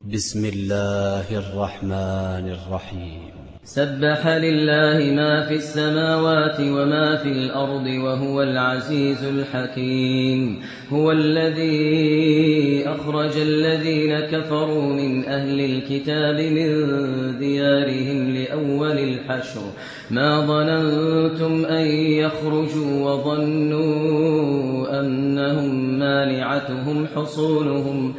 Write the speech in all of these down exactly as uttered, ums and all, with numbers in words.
بسم الله الرحمن الرحيم. سبح لله ما في السماوات وما في الأرض وهو العزيز الحكيم. هو الذي أخرج الذين كفروا من أهل الكتاب من ديارهم لأول الحشر ما ظننتم أن يخرجوا وظنوا أنهم مانعتهم حصونهم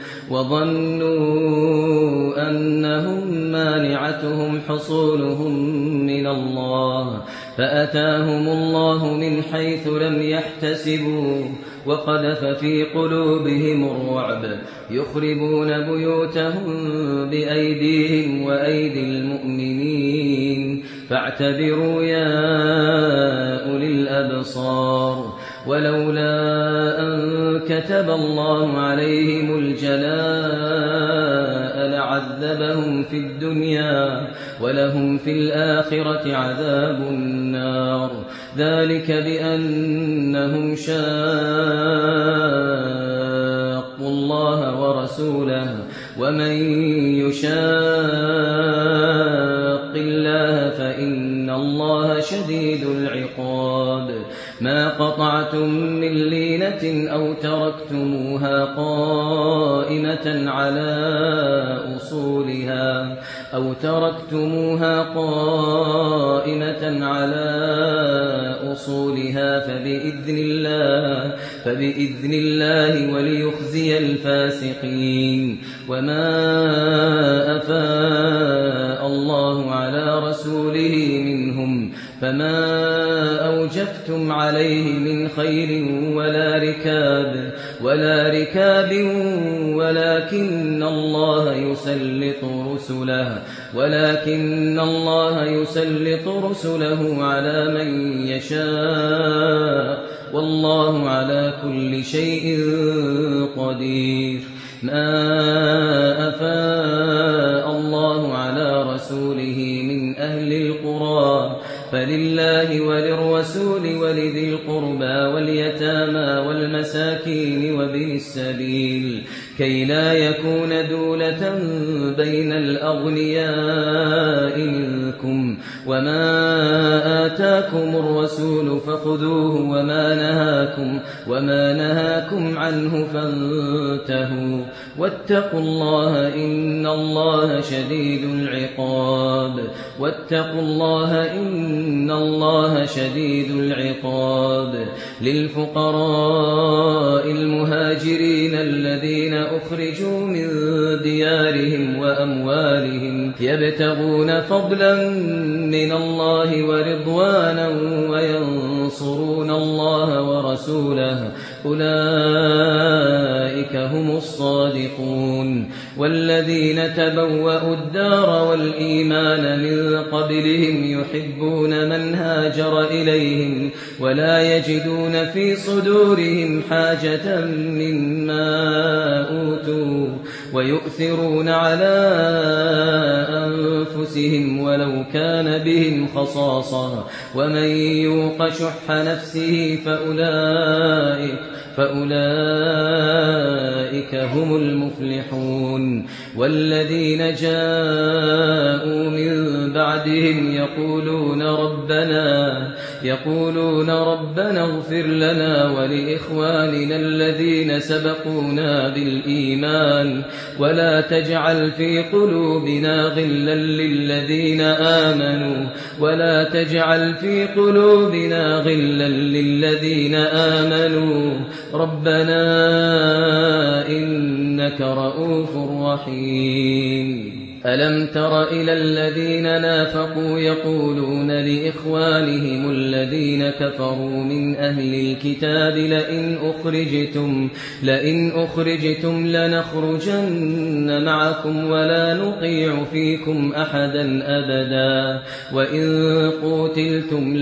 وظنوا أنهم مانعتهم حصونهم من الله فأتاهم الله من حيث لم يحتسبوا وقذف في قلوبهم الرعب يخربون بيوتهم بأيديهم وأيدي المؤمنين فاعتبروا يا أولي الأبصار. ولولا أن كتب الله عليهم الجلاء لعذبهم في الدنيا ولهم في الآخرة عذاب النار ذلك بأنهم شاقوا الله ورسوله ومن يشاق الله فإن الله شديد العقاب. ما قطعتم من لينة أو تركتموها قائمة على أصولها أو تركتموها قائمة على أصولها فبإذن الله فبإذن الله وليخزي الفاسقين. وما أفاء الله على رسوله منهم فما أوجفتم عليه من خيل ولا ركاب ولا ركاب ولكن الله يسلط رسله ولكن الله يسلط رسله على من يشاء والله على كل شيء قدير. ما أفاء الله على رسوله من أهل القرى فلله وللرسول ولذي القربى واليتامى والمساكين وابن السبيل كي لا يكون دولة بين الأغنياء منكم. وما آتاكم الرسول فخذوه وما نهاكم وما نهاكم عنه فانتهوا واتقوا الله إن الله شديد العقاب. واتقوا الله إن الله شديد العقاب. للفقراء المهاجرين الذين أخرجوا من ديارهم وأموالهم يبتغون فضلا من الله ورضوانا وينصرون الله ورسوله أولئك هم الصادقون. والذين تبوأوا الدار والإيمان من قبلهم يحبون من هاجر إليهم ولا يجدون في صدورهم حاجة مما أوتوا ويؤثرون على أنفسهم ولو كان بهم خصاصة ومن يوق شح نفسه فأولئك فأولئك هم المفلحون. والذين جاءوا من بعدهم يقولون ربنا يقولون ربنا اغفر لنا ولإخواننا الذين سبقونا بالإيمان ولا تجعل في قلوبنا غلا للذين آمنوا ولا تجعل في قلوبنا غلا للذين آمنوا ربنا إنك رؤوف رحيم. ألم تر إلى الذين نافقوا يقولون لإخوانهم الذين كفروا من أهل الكتاب لئن أخرجتم لئن أخرجتم لنخرجن معكم ولا نطيع فيكم أحدا أبدا وإن قوتلتم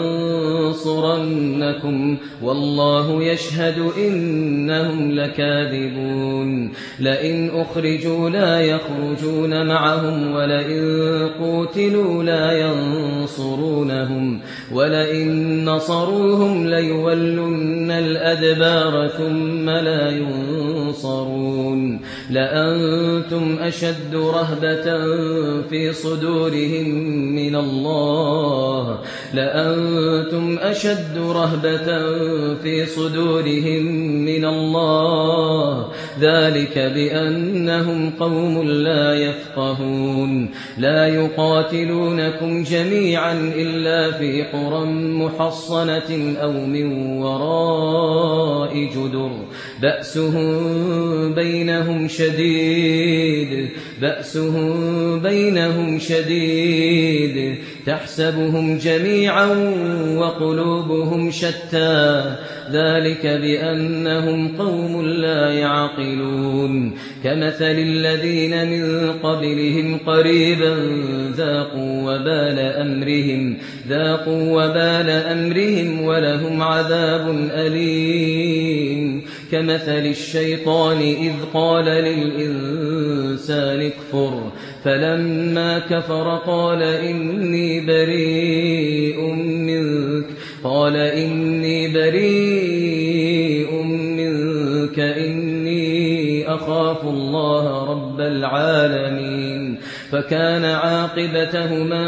لننصرنكم والله يشهد إنهم لكاذبون. لئن أخرجوا لا يخرجون معهم ولئن قوتلوا لا ينصرونهم ولئن نصروهم ليولن الأدبار ثم لا ينصرون لأنتم أشد رهبة في صدورهم من الله لأنتم أشد رهبة في صدورهم من الله ذلك بأنهم قوم لا يفقهون لا يقاتلونكم جميعا إلا في قرى محصنة أو من وراء جدر بأسهم بينهم شديد بأسهم بينهم شديد تحسبهم جميعا وقلوبهم شتى ذلك بأنهم قوم لا يعقلون كمثل الذين من قبلهم قريبا ذاقوا وبال أمرهم ذاقوا وبال أمرهم ولهم عذاب أليم كمثل الشيطان إذ قال للإنسان اكفر فلما كفر قال إني بريء منك قال إني بريء منك إني أخاف الله رب العالمين فكان عاقبتهما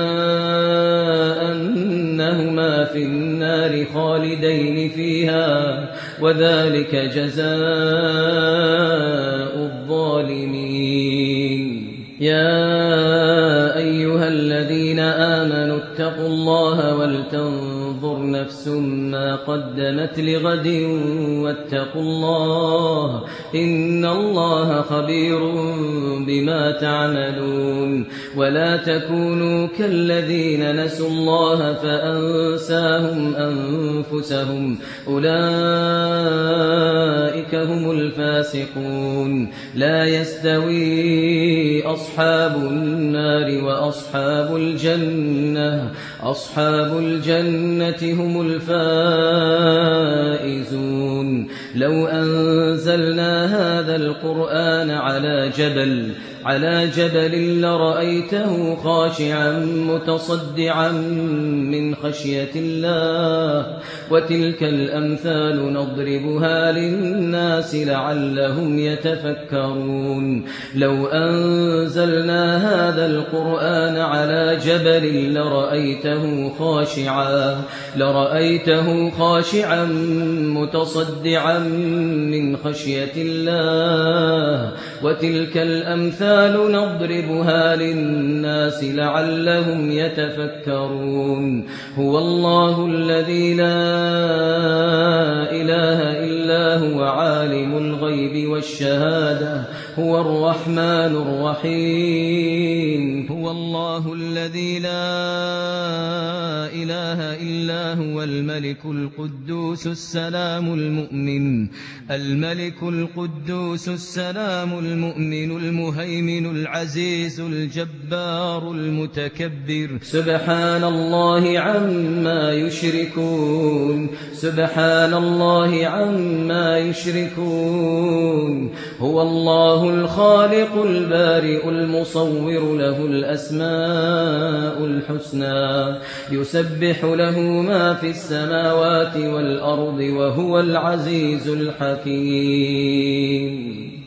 أنهما في النار خالدين فيها وذلك جزاء الظالمين يا أيها الذين آمنوا اتقوا الله ولتنظر نفس ما قدمت لغد واتقوا الله إن الله خبير بما تعملون ولا تكونوا كالذين نسوا الله فأنساهم أنفسهم أولئك هم الفاسقون لا يستوي أصحاب النار وأصحاب الجنة أصحاب الجنة هم الفائزون لو أنزلنا هذا القرآن على جبل على جبل لرأيته خاشعا متصدعا من خشية الله وتلك الأمثال نضربها للناس لعلهم يتفكرون لو أنزلنا هذا القرآن على جبل لرأيته خاشعا لرأيته خاشعا متصدعا من خشية الله وتلك الأمثال نضربها للناس لعلهم يتفكرون هو الله الذي لا إله إلا هو عالم الغيب والشهادة هو الرحمن الرحيم هو الله الذي لا إله إلا هو الملك القدوس السلام المؤمن الملك القدوس السلام المؤمن المهيمن العزيز الجبار المتكبر سبحان الله عما يشركون سبحان الله عما يشركون هو الله الخالق البارئ المصور له الأسماء الحسنى يسبح له ما في السماوات والأرض وهو العزيز الحكيم